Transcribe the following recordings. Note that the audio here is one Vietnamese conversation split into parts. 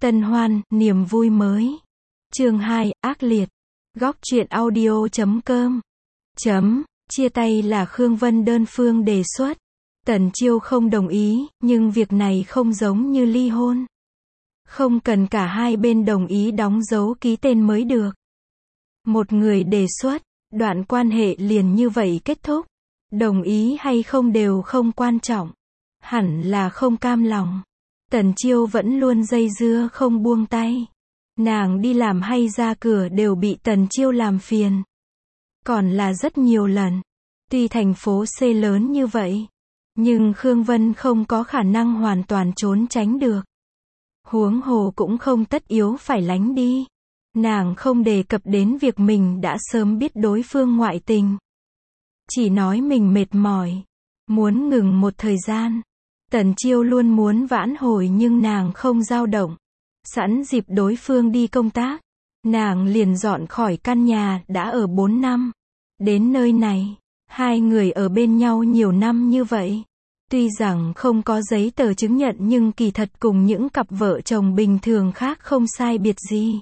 Tân hoan, niềm vui mới. Chương 2, ác liệt. Góc truyện audio.com. Chia tay là Khương Vân đơn phương đề xuất. Tần Chiêu không đồng ý, nhưng việc này không giống như ly hôn. Không cần cả hai bên đồng ý đóng dấu ký tên mới được. Một người đề xuất, đoạn quan hệ liền như vậy kết thúc. Đồng ý hay không đều không quan trọng. Hẳn là không cam lòng. Tần Chiêu vẫn luôn dây dưa không buông tay. Nàng đi làm hay ra cửa đều bị Tần Chiêu làm phiền. Còn là rất nhiều lần. Tuy thành phố C lớn như vậy, nhưng Khương Vân không có khả năng hoàn toàn trốn tránh được. Huống hồ cũng không tất yếu phải lánh đi. Nàng không đề cập đến việc mình đã sớm biết đối phương ngoại tình. Chỉ nói mình mệt mỏi, muốn ngừng một thời gian. Tần Chiêu luôn muốn vãn hồi nhưng nàng không dao động. Sẵn dịp đối phương đi công tác, nàng liền dọn khỏi căn nhà đã ở 4 năm. Đến nơi này, hai người ở bên nhau nhiều năm như vậy. Tuy rằng không có giấy tờ chứng nhận nhưng kỳ thật cùng những cặp vợ chồng bình thường khác không sai biệt gì.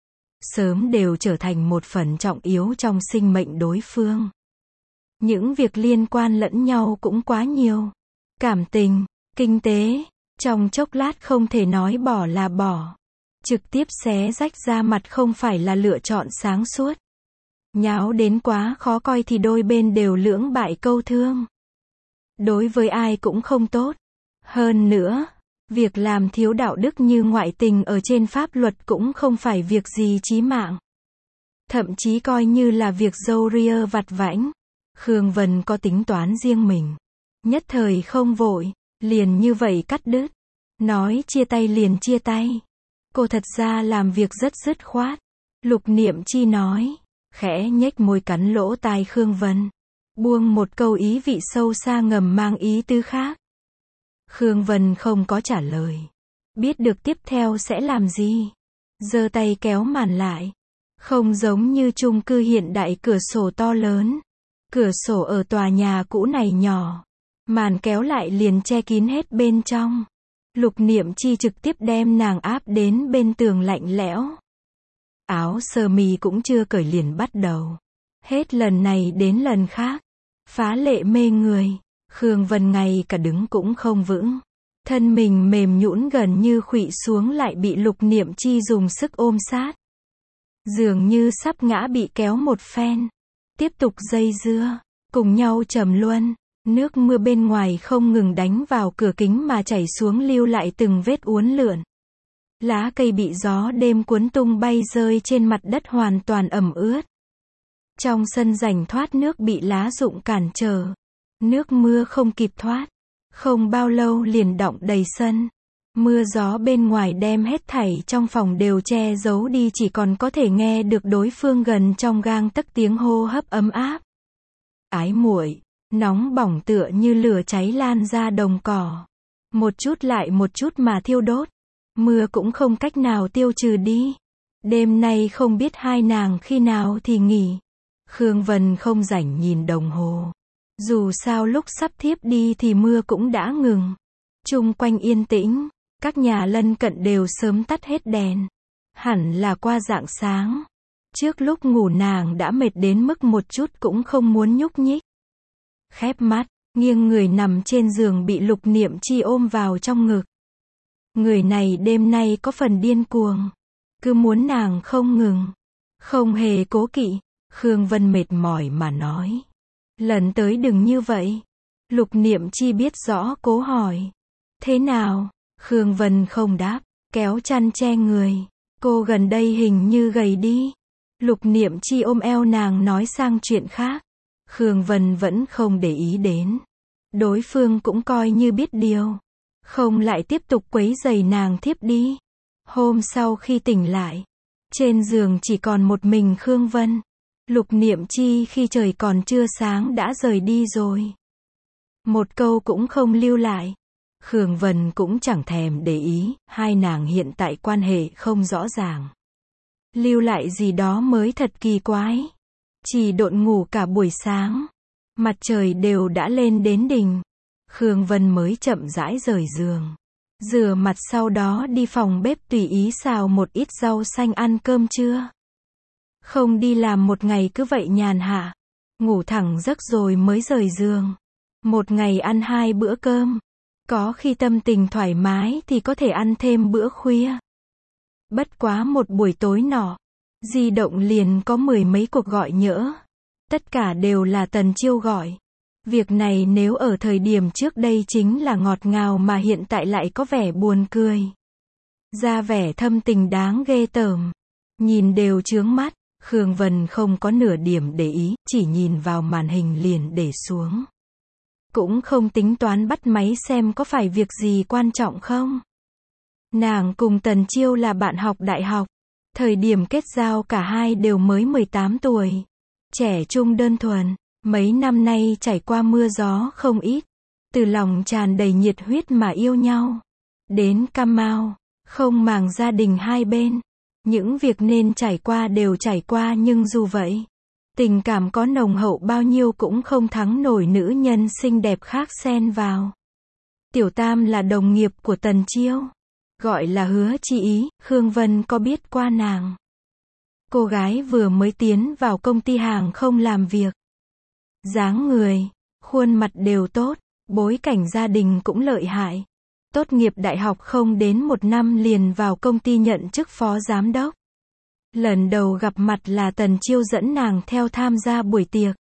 Sớm đều trở thành một phần trọng yếu trong sinh mệnh đối phương. Những việc liên quan lẫn nhau cũng quá nhiều. Cảm tình, kinh tế, trong chốc lát không thể nói bỏ là bỏ. Trực tiếp xé rách ra mặt không phải là lựa chọn sáng suốt. Nháo đến quá khó coi thì đôi bên đều lưỡng bại câu thương. Đối với ai cũng không tốt. Hơn nữa, việc làm thiếu đạo đức như ngoại tình ở trên pháp luật cũng không phải việc gì chí mạng. Thậm chí coi như là việc râu ria vặt vãnh. Khương Vân có tính toán riêng mình. Nhất thời không vội, liền như vậy cắt đứt. Nói chia tay liền chia tay. Cô thật ra làm việc rất dứt khoát. Lục Niệm Chi nói, khẽ nhếch môi cắn lỗ tai Khương Vân. Buông một câu ý vị sâu xa ngầm mang ý tứ khác. Khương Vân không có trả lời. Biết được tiếp theo sẽ làm gì. Giơ tay kéo màn lại. Không giống như chung cư hiện đại cửa sổ to lớn. Cửa sổ ở tòa nhà cũ này nhỏ. Màn kéo lại liền che kín hết bên trong. Lục Niệm Chi trực tiếp đem nàng áp đến bên tường lạnh lẽo. Áo sơ mi cũng chưa cởi liền bắt đầu. Hết lần này đến lần khác. Phá lệ mê người. Khương Vân ngay cả đứng cũng không vững. Thân mình mềm nhũn gần như khuỵu xuống lại bị Lục Niệm Chi dùng sức ôm sát. Dường như sắp ngã bị kéo một phen. Tiếp tục dây dưa. Cùng nhau trầm luân. Nước mưa bên ngoài không ngừng đánh vào cửa kính mà chảy xuống lưu lại từng vết uốn lượn. Lá cây bị gió đêm cuốn tung bay rơi trên mặt đất hoàn toàn ẩm ướt. Trong sân rãnh thoát nước bị lá rụng cản trở. Nước mưa không kịp thoát. Không bao lâu liền đọng đầy sân. Mưa gió bên ngoài đem hết thảy trong phòng đều che giấu đi, chỉ còn có thể nghe được đối phương gần trong gang tấc tiếng hô hấp ấm áp. Ái muội, nóng bỏng tựa như lửa cháy lan ra đồng cỏ. Một chút lại một chút mà thiêu đốt. Mưa cũng không cách nào tiêu trừ đi. Đêm nay không biết hai nàng khi nào thì nghỉ. Khương Vân không rảnh nhìn đồng hồ. Dù sao lúc sắp thiếp đi thì mưa cũng đã ngừng. Chung quanh yên tĩnh. Các nhà lân cận đều sớm tắt hết đèn. Hẳn là qua rạng sáng. Trước lúc ngủ nàng đã mệt đến mức một chút cũng không muốn nhúc nhích. Khép mắt, nghiêng người nằm trên giường bị Lục Niệm Chi ôm vào trong ngực. Người này đêm nay có phần điên cuồng. Cứ muốn nàng không ngừng. Không hề cố kỵ. Khương Vân mệt mỏi mà nói. Lần tới đừng như vậy. Lục Niệm Chi biết rõ cố hỏi. Thế nào? Khương Vân không đáp. Kéo chăn che người. Cô gần đây hình như gầy đi. Lục Niệm Chi ôm eo nàng nói sang chuyện khác. Khương Vân vẫn không để ý đến. Đối phương cũng coi như biết điều. Không lại tiếp tục quấy rầy nàng thiếp đi. Hôm sau khi tỉnh lại, trên giường chỉ còn một mình Khương Vân. Lục Niệm Chi khi trời còn chưa sáng đã rời đi rồi. Một câu cũng không lưu lại. Khương Vân cũng chẳng thèm để ý, hai nàng hiện tại quan hệ không rõ ràng. Lưu lại gì đó mới thật kỳ quái. Chỉ độn ngủ cả buổi sáng. Mặt trời đều đã lên đến đỉnh. Khương Vân mới chậm rãi rời giường. rửa mặt sau đó đi phòng bếp tùy ý xào một ít rau xanh ăn cơm trưa. Không đi làm một ngày cứ vậy nhàn hạ, ngủ thẳng giấc rồi mới rời giường. Một ngày ăn 2 bữa cơm. Có khi tâm tình thoải mái thì có thể ăn thêm bữa khuya. Bất quá một buổi tối nọ, di động liền có 10 mấy cuộc gọi nhỡ. Tất cả đều là Tần Chiêu gọi. Việc này nếu ở thời điểm trước đây chính là ngọt ngào mà hiện tại lại có vẻ buồn cười. Ra vẻ thâm tình đáng ghê tởm. Nhìn đều chướng mắt, Khương Vân không có nửa điểm để ý, chỉ nhìn vào màn hình liền để xuống. Cũng không tính toán bắt máy xem có phải việc gì quan trọng không. Nàng cùng Tần Chiêu là bạn học đại học. Thời điểm kết giao cả hai đều mới 18 tuổi. Trẻ trung đơn thuần. Mấy năm nay trải qua mưa gió không ít. Từ lòng tràn đầy nhiệt huyết mà yêu nhau. Đến cam mau. Không màng gia đình hai bên. Những việc nên trải qua đều trải qua nhưng dù vậy. Tình cảm có nồng hậu bao nhiêu cũng không thắng nổi nữ nhân xinh đẹp khác xen vào. Tiểu Tam là đồng nghiệp của Tần Chiêu. Gọi là Hứa Chi Ý, Khương Vân có biết qua nàng. Cô gái vừa mới tiến vào công ty hàng không làm việc. Dáng người, khuôn mặt đều tốt, bối cảnh gia đình cũng lợi hại. Tốt nghiệp đại học không đến 1 năm liền vào công ty nhận chức phó giám đốc. Lần đầu gặp mặt là Tần Chiêu dẫn nàng theo tham gia buổi tiệc.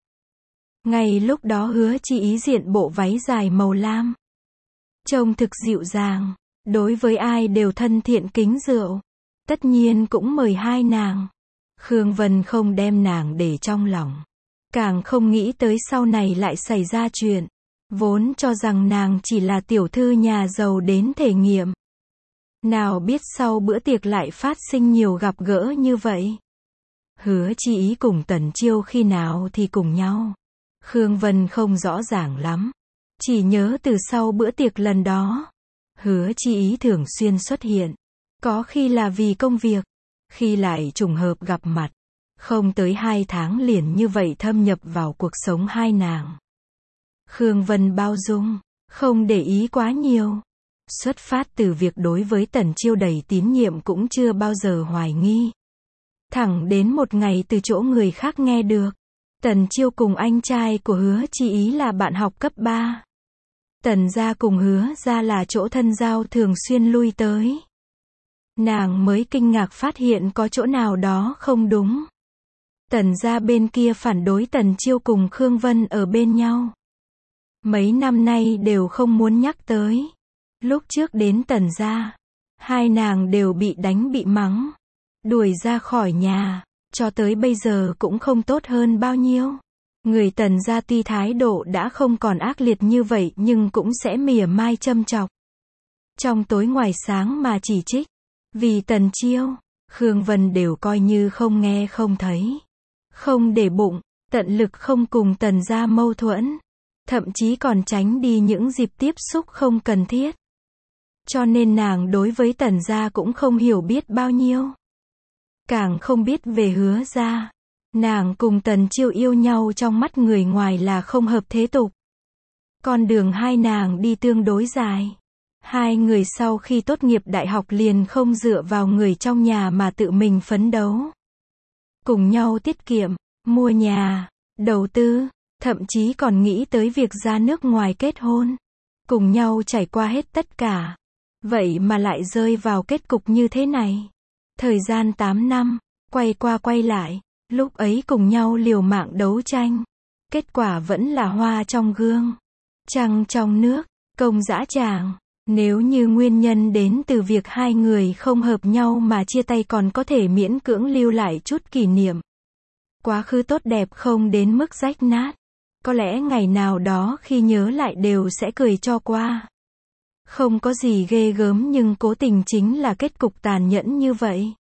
Ngay lúc đó Hứa Chi Ý diện bộ váy dài màu lam. Trông thực dịu dàng, đối với ai đều thân thiện kính rượu. Tất nhiên cũng mời hai nàng. Khương Vân không đem nàng để trong lòng. Càng không nghĩ tới sau này lại xảy ra chuyện. Vốn cho rằng nàng chỉ là tiểu thư nhà giàu đến thể nghiệm. Nào biết sau bữa tiệc lại phát sinh nhiều gặp gỡ như vậy. Hứa Chi Ý cùng Tần Chiêu khi nào thì cùng nhau. Khương Vân không rõ ràng lắm. Chỉ nhớ từ sau bữa tiệc lần đó. Hứa Chi Ý thường xuyên xuất hiện. Có khi là vì công việc. Khi lại trùng hợp gặp mặt. Không tới 2 tháng liền như vậy thâm nhập vào cuộc sống hai nàng. Khương Vân bao dung. Không để ý quá nhiều. Xuất phát từ việc đối với Tần Chiêu đầy tín nhiệm cũng chưa bao giờ hoài nghi. Thẳng đến một ngày từ chỗ người khác nghe được. Tần Chiêu cùng anh trai của Hứa Chi Ý là bạn học cấp 3. Tần gia cùng Hứa gia là chỗ thân giao thường xuyên lui tới. Nàng mới kinh ngạc phát hiện có chỗ nào đó không đúng. Tần gia bên kia phản đối Tần Chiêu cùng Khương Vân ở bên nhau. Mấy năm nay đều không muốn nhắc tới. Lúc trước đến Tần gia, hai nàng đều bị đánh bị mắng, đuổi ra khỏi nhà, cho tới bây giờ cũng không tốt hơn bao nhiêu. Người Tần gia tuy thái độ đã không còn ác liệt như vậy nhưng cũng sẽ mỉa mai châm chọc. Trong tối ngoài sáng mà chỉ trích. Vì Tần Chiêu, Khương Vân đều coi như không nghe không thấy. Không để bụng, tận lực không cùng Tần gia mâu thuẫn. Thậm chí còn tránh đi những dịp tiếp xúc không cần thiết. Cho nên nàng đối với Tần gia cũng không hiểu biết bao nhiêu. Càng không biết về Hứa gia. Nàng cùng Tần Chiêu yêu nhau trong mắt người ngoài là không hợp thế tục. Con đường hai nàng đi tương đối dài. Hai người sau khi tốt nghiệp đại học liền không dựa vào người trong nhà mà tự mình phấn đấu. Cùng nhau tiết kiệm, mua nhà, đầu tư, thậm chí còn nghĩ tới việc ra nước ngoài kết hôn. Cùng nhau trải qua hết tất cả. Vậy mà lại rơi vào kết cục như thế này. Thời gian 8 năm, quay qua quay lại, lúc ấy cùng nhau liều mạng đấu tranh. Kết quả vẫn là hoa trong gương, trăng trong nước, công dã tràng. Nếu như nguyên nhân đến từ việc hai người không hợp nhau mà chia tay còn có thể miễn cưỡng lưu lại chút kỷ niệm. Quá khứ tốt đẹp không đến mức rách nát. Có lẽ ngày nào đó khi nhớ lại đều sẽ cười cho qua. Không có gì ghê gớm nhưng cố tình chính là kết cục tàn nhẫn như vậy.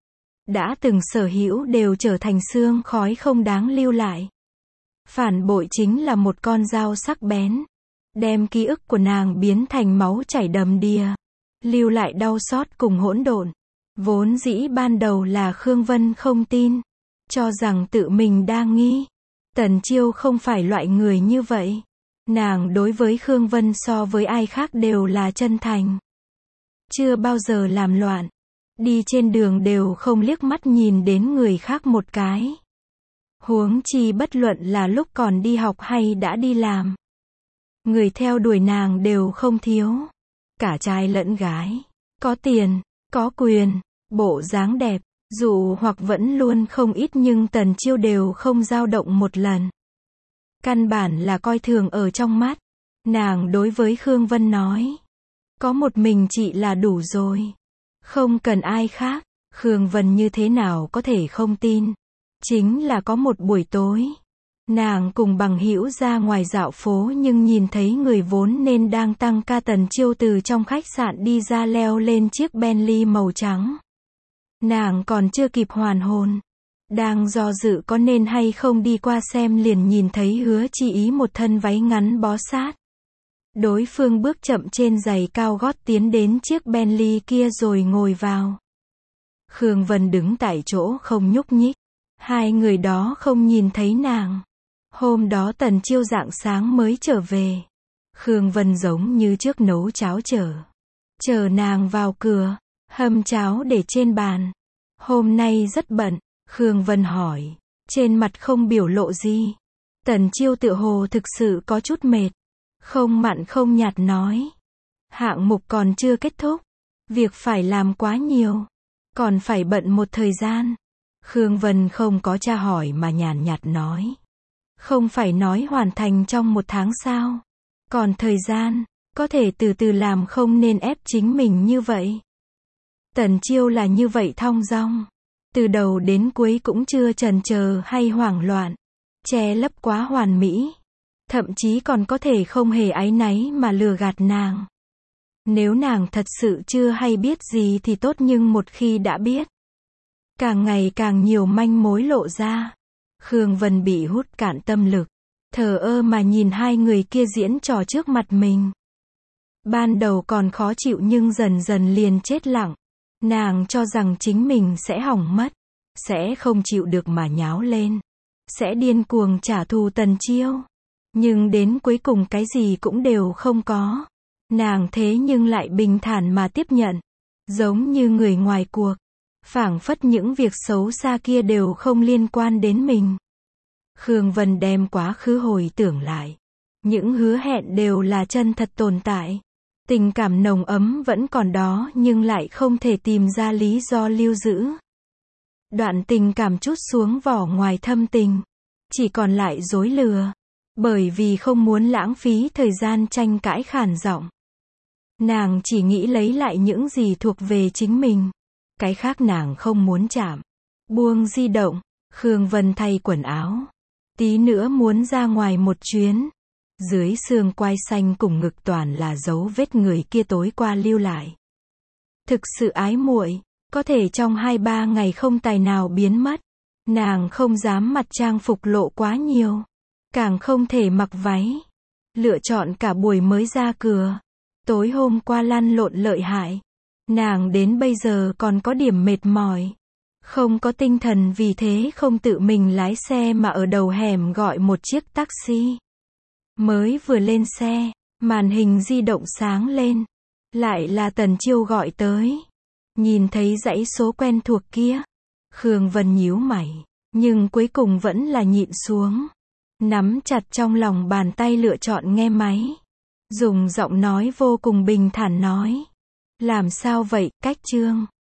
Đã từng sở hữu đều trở thành xương khói không đáng lưu lại. Phản bội chính là một con dao sắc bén. Đem ký ức của nàng biến thành máu chảy đầm đìa. Lưu lại đau xót cùng hỗn độn. Vốn dĩ ban đầu là Khương Vân không tin. Cho rằng tự mình đa nghi. Tần Chiêu không phải loại người như vậy. Nàng đối với Khương Vân so với ai khác đều là chân thành. chưa bao giờ làm loạn. Đi trên đường đều không liếc mắt nhìn đến người khác một cái. Huống chi bất luận là lúc còn đi học hay đã đi làm. Người theo đuổi nàng đều không thiếu. Cả trai lẫn gái. Có tiền, có quyền, bộ dáng đẹp, dụ hoặc vẫn luôn không ít nhưng Tần Chiêu đều không dao động một lần. Căn bản là coi thường ở trong mắt. Nàng đối với Khương Vân nói. Có một mình chị là đủ rồi. Không cần ai khác. Khương Vân như thế nào có thể không tin. Chính là có một buổi tối. Nàng cùng bằng hữu ra ngoài dạo phố nhưng nhìn thấy người vốn nên đang tăng ca Tần Chiêu từ trong khách sạn đi ra leo lên chiếc Bentley màu trắng. Nàng còn chưa kịp hoàn hồn. Đang do dự có nên hay không đi qua xem liền nhìn thấy Hứa Chi Ý một thân váy ngắn bó sát. Đối phương bước chậm trên giày cao gót tiến đến chiếc Bentley kia rồi ngồi vào. Khương Vân đứng tại chỗ không nhúc nhích. Hai người đó không nhìn thấy nàng. Hôm đó Tần Chiêu rạng sáng mới trở về. Khương Vân giống như trước nấu cháo chờ nàng vào cửa, hâm cháo để trên bàn. Hôm nay rất bận, Khương Vân hỏi, trên mặt không biểu lộ gì. Tần Chiêu tựa hồ thực sự có chút mệt, không mặn không nhạt nói. Hạng mục còn chưa kết thúc, việc phải làm quá nhiều, còn phải bận một thời gian. Khương Vân không có tra hỏi mà nhàn nhạt nói. Không phải nói hoàn thành trong 1 tháng sao? Còn thời gian, có thể từ từ làm không nên ép chính mình như vậy. Tần Chiêu là như vậy thong dong. Từ đầu đến cuối cũng chưa chần chờ hay hoảng loạn. Che lấp quá hoàn mỹ. Thậm chí còn có thể không hề áy náy mà lừa gạt nàng. Nếu nàng thật sự chưa hay biết gì thì tốt nhưng một khi đã biết. Càng ngày càng nhiều manh mối lộ ra. Khương Vân bị hút cạn tâm lực. Thờ ơ mà nhìn hai người kia diễn trò trước mặt mình. Ban đầu còn khó chịu nhưng dần dần liền chết lặng. Nàng cho rằng chính mình sẽ hỏng mất. Sẽ không chịu được mà nháo lên. Sẽ điên cuồng trả thù Tần Chiêu. Nhưng đến cuối cùng cái gì cũng đều không có. Nàng thế nhưng lại bình thản mà tiếp nhận. Giống như người ngoài cuộc. Phảng phất những việc xấu xa kia đều không liên quan đến mình. Khương Vân đem quá khứ hồi tưởng lại. Những hứa hẹn đều là chân thật tồn tại. Tình cảm nồng ấm vẫn còn đó nhưng lại không thể tìm ra lý do lưu giữ. Đoạn tình cảm trút xuống vỏ ngoài thâm tình. Chỉ còn lại dối lừa. Bởi vì không muốn lãng phí thời gian tranh cãi khản giọng. Nàng chỉ nghĩ lấy lại những gì thuộc về chính mình. Cái khác nàng không muốn chạm. Buông di động. Khương Vân thay quần áo. Tí nữa muốn ra ngoài một chuyến. Dưới xương quai xanh cùng ngực toàn là dấu vết người kia tối qua lưu lại. Thực sự ái muội, có thể trong 2-3 ngày không tài nào biến mất. Nàng không dám mặc trang phục lộ quá nhiều. Càng không thể mặc váy. Lựa chọn cả buổi mới ra cửa. Tối hôm qua lăn lộn lợi hại. Nàng đến bây giờ còn có điểm mệt mỏi. Không có tinh thần vì thế không tự mình lái xe mà ở đầu hẻm gọi một chiếc taxi. Mới vừa lên xe, màn hình di động sáng lên. Lại là Tần Chiêu gọi tới. Nhìn thấy dãy số quen thuộc kia. Khương Vân nhíu mày. Nhưng cuối cùng vẫn là nhịn xuống. Nắm chặt trong lòng bàn tay lựa chọn nghe máy. Dùng giọng nói vô cùng bình thản nói. Làm sao vậy, Cách Trương?